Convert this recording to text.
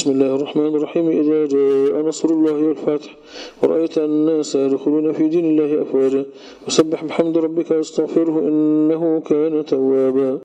بسم الله الرحمن الرحيم. إذا جاء نصر الله والفتح ورأيت الناس يدخلون في دين الله أفواجا فسبح بحمد ربك واستغفره إنه كان توابا.